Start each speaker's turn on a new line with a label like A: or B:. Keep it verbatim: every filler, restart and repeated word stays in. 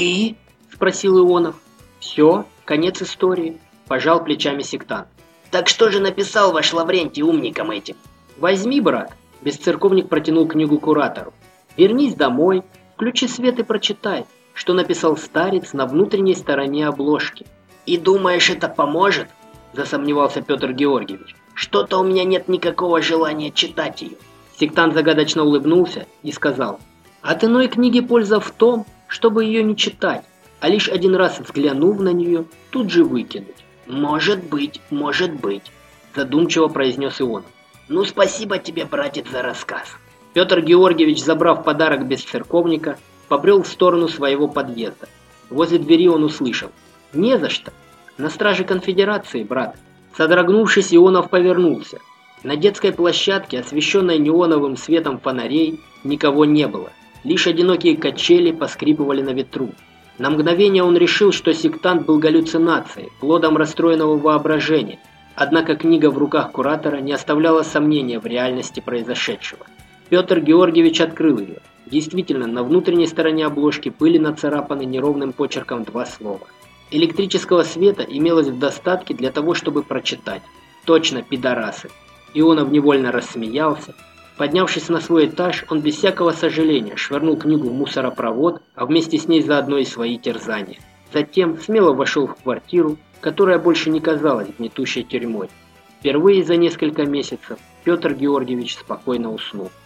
A: «И?» – спросил Ионов. «Все, конец истории», – пожал плечами сектант. «Так что же написал ваш Лаврентий умникам этим?» «Возьми, брат», – бесцерковник протянул книгу куратору. «Вернись домой, включи свет и прочитай, что написал старец на внутренней стороне обложки». «И думаешь, это поможет?» – засомневался Петр Георгиевич. «Что-то у меня нет никакого желания читать ее». Сектант загадочно улыбнулся и сказал: «От иной книги польза в том, чтобы ее не читать, а лишь один раз взглянув на нее, тут же выкинуть». «Может быть, может быть», – задумчиво произнес Ионов. «Ну, спасибо тебе, братец, за рассказ». Петр Георгиевич, забрав подарок бесцерковника, побрел в сторону своего подъезда. Возле двери он услышал: «Не за что. На страже конфедерации, брат». Содрогнувшись, Ионов повернулся. На детской площадке, освещенной неоновым светом фонарей, никого не было. Лишь одинокие качели поскрипывали на ветру. На мгновение он решил, что сектант был галлюцинацией, плодом расстроенного воображения. Однако книга в руках куратора не оставляла сомнения в реальности произошедшего. Петр Георгиевич открыл ее. Действительно, на внутренней стороне обложки были нацарапаны неровным почерком два слова. Электрического света имелось в достатке для того, чтобы прочитать. Точно, пидорасы. Ионов невольно рассмеялся. Поднявшись на свой этаж, он без всякого сожаления швырнул книгу в мусоропровод, а вместе с ней заодно и свои терзания. Затем смело вошел в квартиру, которая больше не казалась гнетущей тюрьмой. Впервые за несколько месяцев Петр Георгиевич спокойно уснул.